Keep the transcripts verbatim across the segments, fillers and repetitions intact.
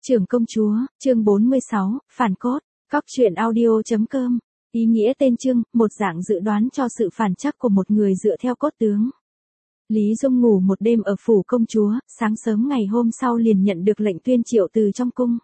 Trưởng công chúa, chương bốn mươi sáu, phản cốt, cóc truyện audio.com. Ý nghĩa tên chương, một dạng dự đoán cho sự phản chắc của một người dựa theo cốt tướng. Lý Dung ngủ một đêm ở phủ công chúa, sáng sớm ngày hôm sau liền nhận được lệnh tuyên triệu từ trong cung.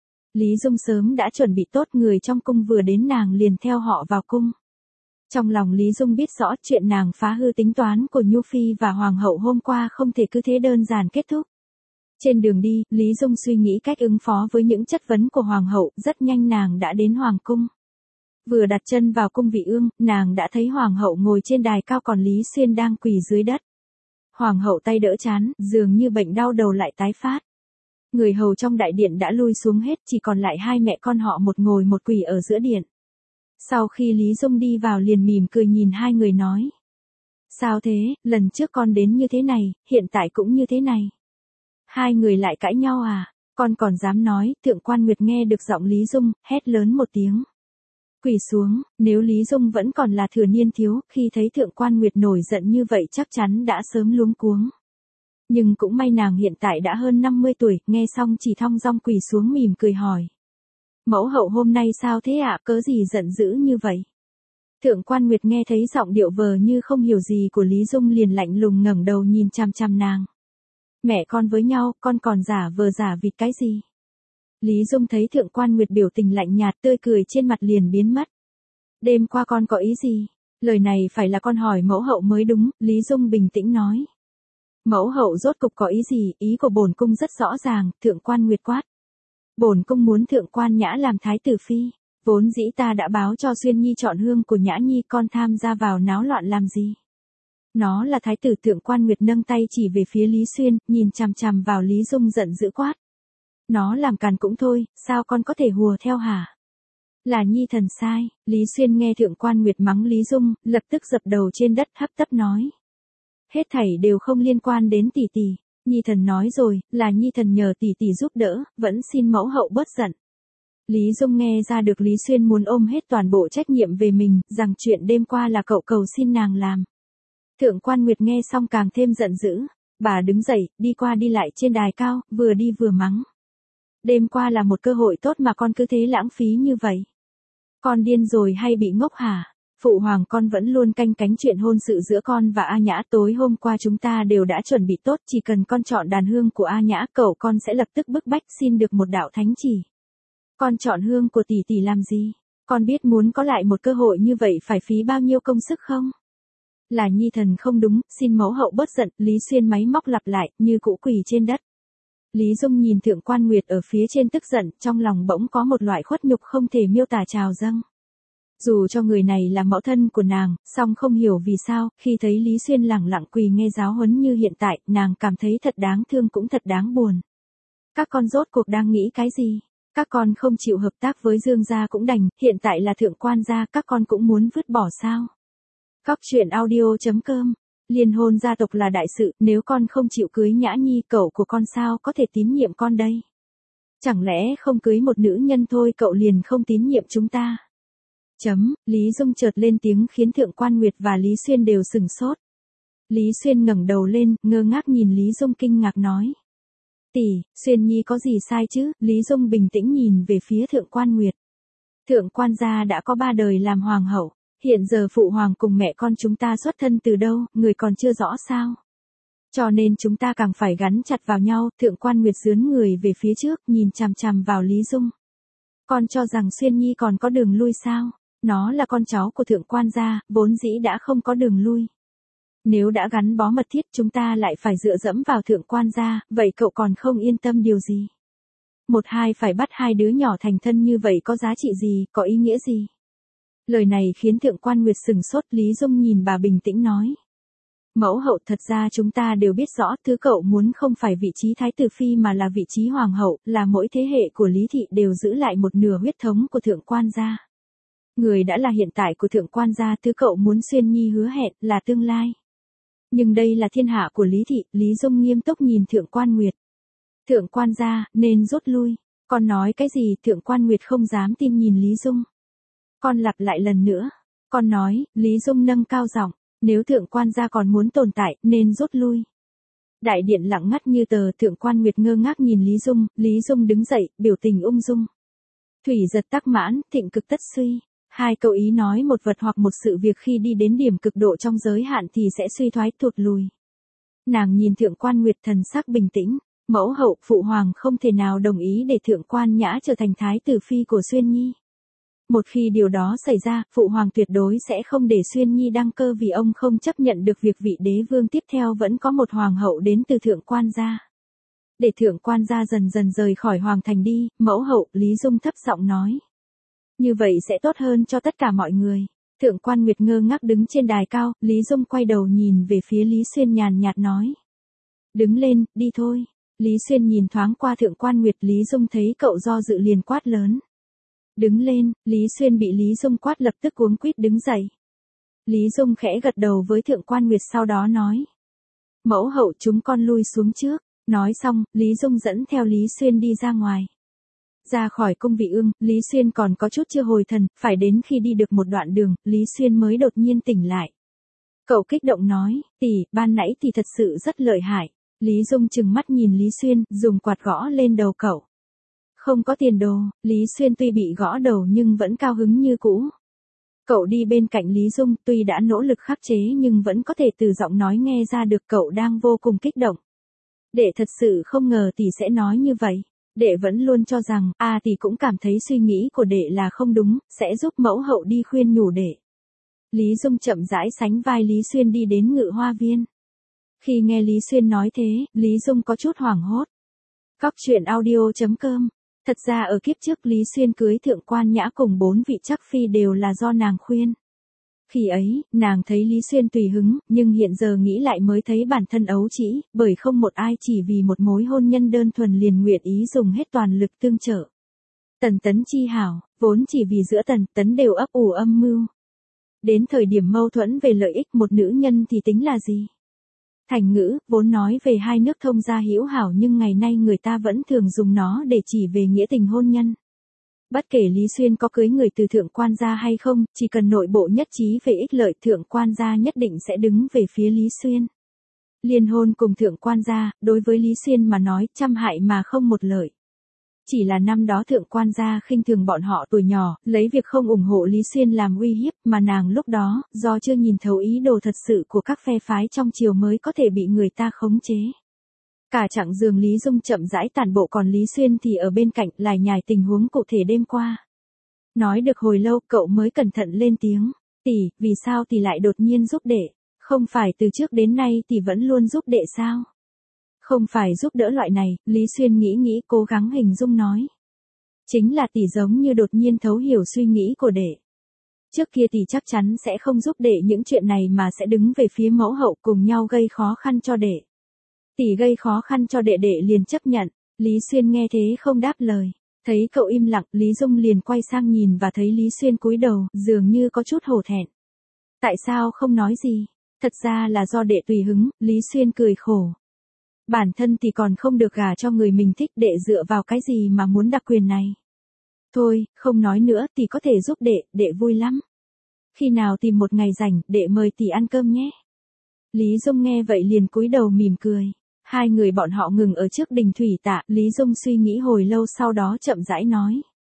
Lý Dung sớm đã chuẩn bị tốt, người trong cung vừa đến nàng liền theo họ vào cung. Trong lòng Lý Dung biết rõ chuyện nàng phá hư tính toán của Nhu Phi và Hoàng hậu hôm qua không thể cứ thế đơn giản kết thúc. Trên đường đi, Lý Dung suy nghĩ cách ứng phó với những chất vấn của Hoàng hậu, rất nhanh nàng đã đến Hoàng cung. Vừa đặt chân vào cung vị ương, nàng đã thấy Hoàng hậu ngồi trên đài cao còn Lý Xuyên đang quỳ dưới đất. Hoàng hậu tay đỡ trán, dường như bệnh đau đầu lại tái phát. Người hầu trong đại điện đã lui xuống hết, chỉ còn lại hai mẹ con họ một ngồi một quỳ ở giữa điện. Sau khi Lý Dung đi vào liền mỉm cười nhìn hai người nói. Sao thế, lần trước con đến như thế này, hiện tại cũng như thế này. Hai người lại cãi nhau à, con còn dám nói, Thượng Quan Nguyệt nghe được giọng Lý Dung, hét lớn một tiếng. Quỳ xuống, nếu Lý Dung vẫn còn là thừa niên thiếu, khi thấy Thượng Quan Nguyệt nổi giận như vậy chắc chắn đã sớm luống cuống. Nhưng cũng may nàng hiện tại đã hơn năm mươi tuổi, nghe xong chỉ thong dong quỳ xuống mỉm cười hỏi. Mẫu hậu hôm nay sao thế ạ, cớ gì giận dữ như vậy? Thượng Quan Nguyệt nghe thấy giọng điệu vờ như không hiểu gì của Lý Dung liền lạnh lùng ngẩng đầu nhìn chằm chằm nàng. Mẹ con với nhau, con còn giả vờ giả vịt cái gì? Lý Dung thấy Thượng Quan Nguyệt biểu tình lạnh nhạt, tươi cười trên mặt liền biến mất. Đêm qua con có ý gì? Lời này phải là con hỏi mẫu hậu mới đúng, Lý Dung bình tĩnh nói. Mẫu hậu rốt cục có ý gì, ý của bổn cung rất rõ ràng, Thượng Quan Nguyệt quát. Bổn cung muốn Thượng Quan Nhã làm thái tử phi, vốn dĩ ta đã báo cho Xuyên Nhi chọn hương của Nhã Nhi, con tham gia vào náo loạn làm gì? Nó là thái tử. Thượng Quan Nguyệt nâng tay chỉ về phía Lý Xuyên, nhìn chằm chằm vào Lý Dung giận dữ quát. Nó làm càn cũng thôi, sao con có thể hùa theo hả? Là Nhi thần sai. Lý Xuyên nghe Thượng Quan Nguyệt mắng Lý Dung, lập tức dập đầu trên đất hấp tấp nói. Hết thảy đều không liên quan đến tỷ tỷ. Nhi thần nói rồi, là Nhi thần nhờ tỷ tỷ giúp đỡ, vẫn xin mẫu hậu bớt giận. Lý Dung nghe ra được Lý Xuyên muốn ôm hết toàn bộ trách nhiệm về mình, rằng chuyện đêm qua là cậu cầu xin nàng làm. Thượng Quan Nguyệt nghe xong càng thêm giận dữ, bà đứng dậy, đi qua đi lại trên đài cao, vừa đi vừa mắng. Đêm qua là một cơ hội tốt mà con cứ thế lãng phí như vậy. Con điên rồi hay bị ngốc hả? Phụ hoàng con vẫn luôn canh cánh chuyện hôn sự giữa con và A Nhã, tối hôm qua chúng ta đều đã chuẩn bị tốt, chỉ cần con chọn đàn hương của A Nhã, cậu con sẽ lập tức bức bách xin được một đạo thánh chỉ. Con chọn hương của tỷ tỷ làm gì? Con biết muốn có lại một cơ hội như vậy phải phí bao nhiêu công sức không? Là Nhi thần không đúng, xin mẫu hậu bớt giận. Lý Xuyên máy móc lặp lại, như cũ quỳ trên đất. Lý Dung nhìn Thượng Quan Nguyệt ở phía trên tức giận, trong lòng bỗng có một loại khuất nhục không thể miêu tả trào dâng. Dù cho người này là mẫu thân của nàng, song không hiểu vì sao, khi thấy Lý Xuyên lẳng lặng quỳ nghe giáo huấn như hiện tại, nàng cảm thấy thật đáng thương cũng thật đáng buồn. Các con rốt cuộc đang nghĩ cái gì? Các con không chịu hợp tác với Dương gia cũng đành, hiện tại là Thượng Quan gia, các con cũng muốn vứt bỏ sao? Cóc truyện audio.com. Liên hôn gia tộc là đại sự, nếu con không chịu cưới Nhã Nhi, cậu của con sao có thể tín nhiệm con đây? Chẳng lẽ không cưới một nữ nhân thôi cậu liền không tín nhiệm chúng ta? Chấm, Lý Dung chợt lên tiếng khiến Thượng Quan Nguyệt và Lý Xuyên đều sừng sốt. Lý Xuyên ngẩng đầu lên, ngơ ngác nhìn Lý Dung kinh ngạc nói. Tỷ, Xuyên Nhi có gì sai chứ? Lý Dung bình tĩnh nhìn về phía Thượng Quan Nguyệt. Thượng Quan gia đã có ba đời làm hoàng hậu. Hiện giờ phụ hoàng cùng mẹ con chúng ta xuất thân từ đâu, người còn chưa rõ sao? Cho nên chúng ta càng phải gắn chặt vào nhau. Thượng Quan Nguyệt dướn người về phía trước, nhìn chằm chằm vào Lý Dung. Con cho rằng Xuyên Nhi còn có đường lui sao? Nó là con cháu của Thượng Quan gia, vốn dĩ đã không có đường lui. Nếu đã gắn bó mật thiết chúng ta lại phải dựa dẫm vào Thượng Quan gia, vậy cậu còn không yên tâm điều gì? Một hai phải bắt hai đứa nhỏ thành thân như vậy có giá trị gì, có ý nghĩa gì? Lời này khiến Thượng Quan Nguyệt sừng sốt. Lý Dung nhìn bà bình tĩnh nói. Mẫu hậu, thật ra chúng ta đều biết rõ, thứ cậu muốn không phải vị trí thái tử phi mà là vị trí hoàng hậu, là mỗi thế hệ của Lý thị đều giữ lại một nửa huyết thống của Thượng Quan gia. Người đã là hiện tại của Thượng Quan gia, thứ cậu muốn Xuyên Nhi hứa hẹn, là tương lai. Nhưng đây là thiên hạ của Lý thị. Lý Dung nghiêm túc nhìn Thượng Quan Nguyệt. Thượng Quan gia, nên rút lui. Con nói cái gì? Thượng Quan Nguyệt không dám tin nhìn Lý Dung. Con lặp lại lần nữa. Con nói, Lý Dung nâng cao giọng, nếu Thượng Quan gia còn muốn tồn tại, nên rút lui. Đại điện lặng ngắt như tờ, Thượng Quan Nguyệt ngơ ngác nhìn Lý Dung, Lý Dung đứng dậy, biểu tình ung dung. Thủy giật tắc mãn, thịnh cực tất suy. Hai câu ý nói một vật hoặc một sự việc khi đi đến điểm cực độ trong giới hạn thì sẽ suy thoái thụt lùi. Nàng nhìn Thượng Quan Nguyệt thần sắc bình tĩnh, mẫu hậu phụ hoàng không thể nào đồng ý để Thượng Quan Nhã trở thành thái tử phi của Xuyên Nhi. Một khi điều đó xảy ra, phụ hoàng tuyệt đối sẽ không để Xuyên Nhi đăng cơ vì ông không chấp nhận được việc vị đế vương tiếp theo vẫn có một hoàng hậu đến từ Thượng Quan gia. Để Thượng Quan gia dần dần rời khỏi hoàng thành đi, mẫu hậu, Lý Dung thấp giọng nói. Như vậy sẽ tốt hơn cho tất cả mọi người. Thượng Quan Nguyệt ngơ ngác đứng trên đài cao, Lý Dung quay đầu nhìn về phía Lý Xuyên nhàn nhạt nói. Đứng lên, đi thôi. Lý Xuyên nhìn thoáng qua Thượng Quan Nguyệt, Lý Dung thấy cậu do dự liền quát lớn. Đứng lên, Lý Xuyên bị Lý Dung quát lập tức cuống quýt đứng dậy. Lý Dung khẽ gật đầu với Thượng Quan Nguyệt sau đó nói. Mẫu hậu chúng con lui xuống trước. Nói xong, Lý Dung dẫn theo Lý Xuyên đi ra ngoài. Ra khỏi cung vị ương, Lý Xuyên còn có chút chưa hồi thần, phải đến khi đi được một đoạn đường, Lý Xuyên mới đột nhiên tỉnh lại. Cậu kích động nói, tỷ, ban nãy thì thật sự rất lợi hại. Lý Dung chừng mắt nhìn Lý Xuyên, dùng quạt gõ lên đầu cậu. Không có tiền đồ, Lý Xuyên tuy bị gõ đầu nhưng vẫn cao hứng như cũ. Cậu đi bên cạnh Lý Dung, tuy đã nỗ lực khắc chế nhưng vẫn có thể từ giọng nói nghe ra được cậu đang vô cùng kích động. Đệ thật sự không ngờ tỷ sẽ nói như vậy. Đệ vẫn luôn cho rằng, à tỷ cũng cảm thấy suy nghĩ của đệ là không đúng, sẽ giúp mẫu hậu đi khuyên nhủ đệ. Lý Dung chậm rãi sánh vai Lý Xuyên đi đến Ngự Hoa Viên. Khi nghe Lý Xuyên nói thế, Lý Dung có chút hoảng hốt. Cóc truyện audio chấm com. Thật ra ở kiếp trước Lý Xuyên cưới Thượng Quan Nhã cùng bốn vị chắc phi đều là do nàng khuyên. Khi ấy, nàng thấy Lý Xuyên tùy hứng, nhưng hiện giờ nghĩ lại mới thấy bản thân ấu trĩ, bởi không một ai chỉ vì một mối hôn nhân đơn thuần liền nguyện ý dùng hết toàn lực tương trợ. Tần Tấn chi hảo, vốn chỉ vì giữa Tần Tấn đều ấp ủ âm mưu. Đến thời điểm mâu thuẫn về lợi ích một nữ nhân thì tính là gì? Thành ngữ, vốn nói về hai nước thông gia hữu hảo nhưng ngày nay người ta vẫn thường dùng nó để chỉ về nghĩa tình hôn nhân. Bất kể Lý Xuyên có cưới người từ Thượng Quan gia hay không, chỉ cần nội bộ nhất trí về ích lợi Thượng Quan gia nhất định sẽ đứng về phía Lý Xuyên. Liên hôn cùng Thượng Quan gia, đối với Lý Xuyên mà nói trăm hại mà không một lợi. Chỉ là năm đó Thượng Quan gia khinh thường bọn họ tuổi nhỏ, lấy việc không ủng hộ Lý Xuyên làm uy hiếp mà nàng lúc đó, do chưa nhìn thấu ý đồ thật sự của các phe phái trong triều mới có thể bị người ta khống chế. Cả chặng giường Lý Dung chậm rãi tản bộ còn Lý Xuyên thì ở bên cạnh lải nhải tình huống cụ thể đêm qua. Nói được hồi lâu cậu mới cẩn thận lên tiếng, tỷ, vì sao tỷ lại đột nhiên giúp đệ, không phải từ trước đến nay tỷ vẫn luôn giúp đệ sao? Không phải giúp đỡ loại này, Lý Xuyên nghĩ nghĩ cố gắng hình dung nói. Chính là tỷ giống như đột nhiên thấu hiểu suy nghĩ của đệ. Trước kia tỷ chắc chắn sẽ không giúp đệ những chuyện này mà sẽ đứng về phía mẫu hậu cùng nhau gây khó khăn cho đệ. Tỷ gây khó khăn cho đệ đệ liền chấp nhận, Lý Xuyên nghe thế không đáp lời. Thấy cậu im lặng, Lý Dung liền quay sang nhìn và thấy Lý Xuyên cúi đầu, dường như có chút hổ thẹn. Tại sao không nói gì? Thật ra là do đệ tùy hứng, Lý Xuyên cười khổ. Bản thân thì còn không được gả cho người mình thích, đệ dựa vào cái gì mà muốn đặc quyền này? Thôi, không nói nữa, tỷ có thể giúp đệ, đệ vui lắm. Khi nào tìm một ngày rảnh, đệ mời tỷ ăn cơm nhé. Lý Dung nghe vậy liền cúi đầu mỉm cười. Hai người bọn họ ngừng ở trước đình thủy tạ, Lý Dung suy nghĩ hồi lâu sau đó chậm rãi nói.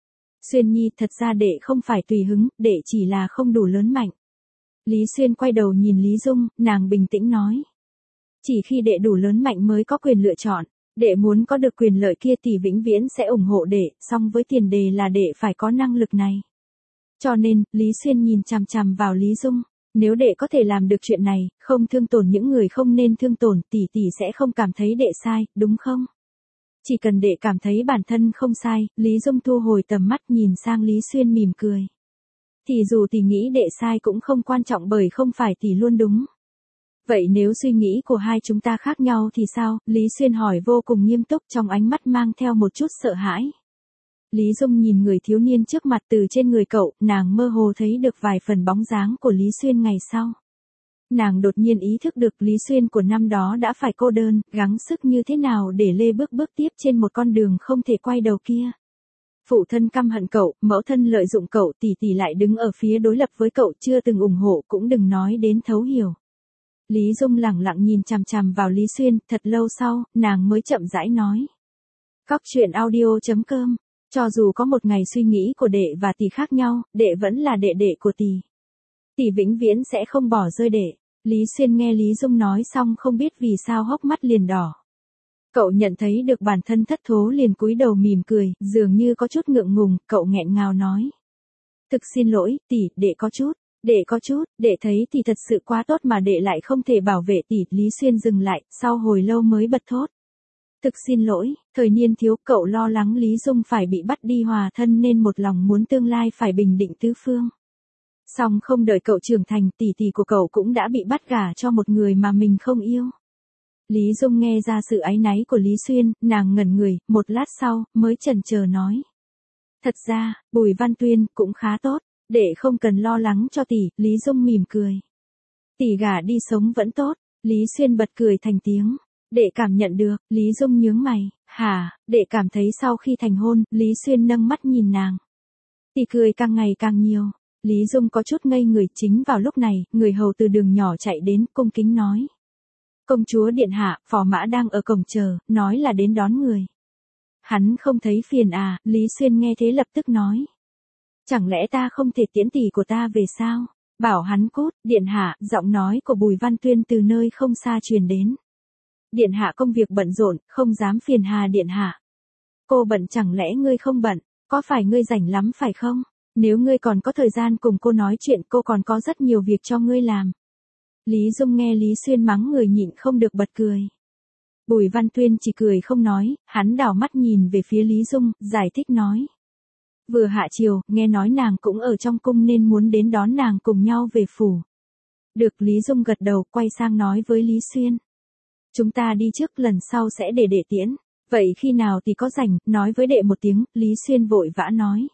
Xuyên Nhi, thật ra đệ không phải tùy hứng, đệ chỉ là không đủ lớn mạnh. Lý Xuyên quay đầu nhìn Lý Dung, nàng bình tĩnh nói. Chỉ khi đệ đủ lớn mạnh mới có quyền lựa chọn, đệ muốn có được quyền lợi kia thì vĩnh viễn sẽ ủng hộ đệ, song với tiền đề là đệ phải có năng lực này. Cho nên, Lý Xuyên nhìn chằm chằm vào Lý Dung. Nếu đệ có thể làm được chuyện này, không thương tổn những người không nên thương tổn, tỷ tỷ sẽ không cảm thấy đệ sai, đúng không? Chỉ cần đệ cảm thấy bản thân không sai, Lý Dung thu hồi tầm mắt nhìn sang Lý Xuyên mỉm cười. Thì dù tỷ nghĩ đệ sai cũng không quan trọng bởi không phải tỷ luôn đúng. Vậy nếu suy nghĩ của hai chúng ta khác nhau thì sao? Lý Xuyên hỏi vô cùng nghiêm túc trong ánh mắt mang theo một chút sợ hãi. Lý Dung nhìn người thiếu niên trước mặt từ trên người cậu, nàng mơ hồ thấy được vài phần bóng dáng của Lý Xuyên ngày sau. Nàng đột nhiên ý thức được Lý Xuyên của năm đó đã phải cô đơn, gắng sức như thế nào để lê bước bước tiếp trên một con đường không thể quay đầu kia. Phụ thân căm hận cậu, mẫu thân lợi dụng cậu, tỷ tỷ lại đứng ở phía đối lập với cậu, chưa từng ủng hộ cũng đừng nói đến thấu hiểu. Lý Dung lẳng lặng nhìn chằm chằm vào Lý Xuyên, thật lâu sau, nàng mới chậm rãi nói. Cóc truyện audio.com, cho dù có một ngày suy nghĩ của đệ và tỷ khác nhau, đệ vẫn là đệ đệ của tỷ. Tỷ vĩnh viễn sẽ không bỏ rơi đệ. Lý Xuyên nghe Lý Dung nói xong không biết vì sao hốc mắt liền đỏ. Cậu nhận thấy được bản thân thất thố liền cúi đầu mỉm cười, dường như có chút ngượng ngùng, cậu nghẹn ngào nói. Thực xin lỗi, tỷ, đệ có chút, đệ có chút, đệ thấy tỷ thật sự quá tốt mà đệ lại không thể bảo vệ tỷ. Lý Xuyên dừng lại, sau hồi lâu mới bật thốt. Thực xin lỗi, thời niên thiếu cậu lo lắng Lý Dung phải bị bắt đi hòa thân nên một lòng muốn tương lai phải bình định tứ phương. Song không đợi cậu trưởng thành, tỷ tỷ của cậu cũng đã bị bắt gả cho một người mà mình không yêu. Lý Dung nghe ra sự áy náy của Lý Xuyên, nàng ngẩn người, một lát sau, mới chần chờ nói. Thật ra, Bùi Văn Tuyên cũng khá tốt, đệ không cần lo lắng cho tỷ. Lý Dung mỉm cười. Tỷ gả đi sống vẫn tốt. Lý Xuyên bật cười thành tiếng. Đệ cảm nhận được. Lý Dung nhướng mày. Hả, đệ cảm thấy sau khi thành hôn, Lý Xuyên nâng mắt nhìn nàng. Tỷ cười càng ngày càng nhiều. Lý Dung có chút ngây người. Chính vào lúc này, người hầu từ đường nhỏ chạy đến, cung kính nói. Công chúa điện hạ, phò mã đang ở cổng chờ, nói là đến đón người. Hắn không thấy phiền à? Lý Xuyên nghe thế lập tức nói. Chẳng lẽ ta không thể tiễn tỷ của ta về sao? Bảo hắn cút. Điện hạ, giọng nói của Bùi Văn Tuyên từ nơi không xa truyền đến. Điện hạ công việc bận rộn, không dám phiền hà điện hạ. Cô bận chẳng lẽ ngươi không bận? Có phải ngươi rảnh lắm phải không? Nếu ngươi còn có thời gian cùng cô nói chuyện, cô còn có rất nhiều việc cho ngươi làm. Lý Dung nghe Lý Xuyên mắng người nhịn không được bật cười. Bùi Văn Tuyên chỉ cười không nói, hắn đảo mắt nhìn về phía Lý Dung, giải thích nói. Vừa hạ chiều, nghe nói nàng cũng ở trong cung nên muốn đến đón nàng cùng nhau về phủ. Được. Lý Dung gật đầu, quay sang nói với Lý Xuyên. Chúng ta đi trước, lần sau sẽ để đệ tiễn. Vậy khi nào thì có rảnh, nói với đệ một tiếng. Lý Xuyên vội vã nói.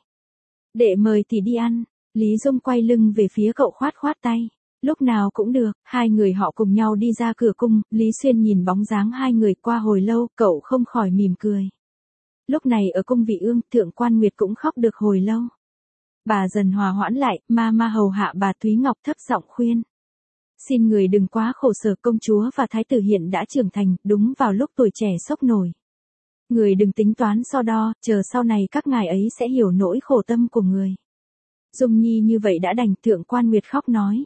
Đệ mời thì đi ăn. Lý Dung quay lưng về phía cậu khoát khoát tay. Lúc nào cũng được. Hai người họ cùng nhau đi ra cửa cung. Lý Xuyên nhìn bóng dáng hai người qua hồi lâu, cậu không khỏi mỉm cười. Lúc này ở cung Vị Ương, Thượng Quan Nguyệt cũng khóc được hồi lâu. Bà dần hòa hoãn lại, ma ma hầu hạ bà Thúy Ngọc thấp giọng khuyên. Xin người đừng quá khổ sở, công chúa và thái tử hiện đã trưởng thành, đúng vào lúc tuổi trẻ sốc nổi. Người đừng tính toán so đo, chờ sau này các ngài ấy sẽ hiểu nỗi khổ tâm của người. Dung Nhi như vậy đã đành. Thượng Quan Nguyệt khóc nói.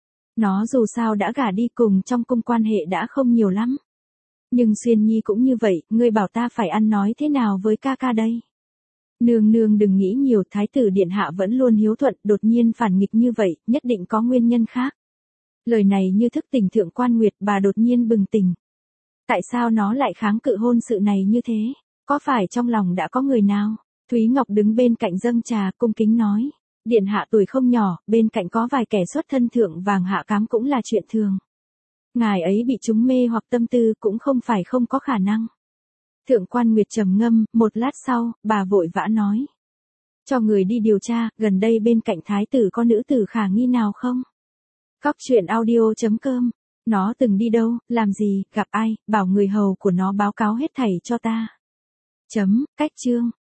Nó dù sao đã gả đi, cùng trong cung quan hệ đã không nhiều lắm. Nhưng Xuyên Nhi cũng như vậy, ngươi bảo ta phải ăn nói thế nào với ca ca đây? Nương nương đừng nghĩ nhiều, thái tử điện hạ vẫn luôn hiếu thuận, đột nhiên phản nghịch như vậy, nhất định có nguyên nhân khác. Lời này như thức tỉnh Thượng Quan Nguyệt, bà đột nhiên bừng tỉnh. Tại sao nó lại kháng cự hôn sự này như thế? Có phải trong lòng đã có người nào? Thúy Ngọc đứng bên cạnh dâng trà, cung kính nói. Điện hạ tuổi không nhỏ, bên cạnh có vài kẻ xuất thân thượng vàng hạ cám cũng là chuyện thường. Ngài ấy bị chúng mê hoặc tâm tư cũng không phải không có khả năng. Thượng Quan Nguyệt trầm ngâm, một lát sau, bà vội vã nói. Cho người đi điều tra, gần đây bên cạnh thái tử có nữ tử khả nghi nào không? Cóc truyện audio.com, nó từng đi đâu, làm gì, gặp ai, bảo người hầu của nó báo cáo hết thảy cho ta. Chấm, cách chương.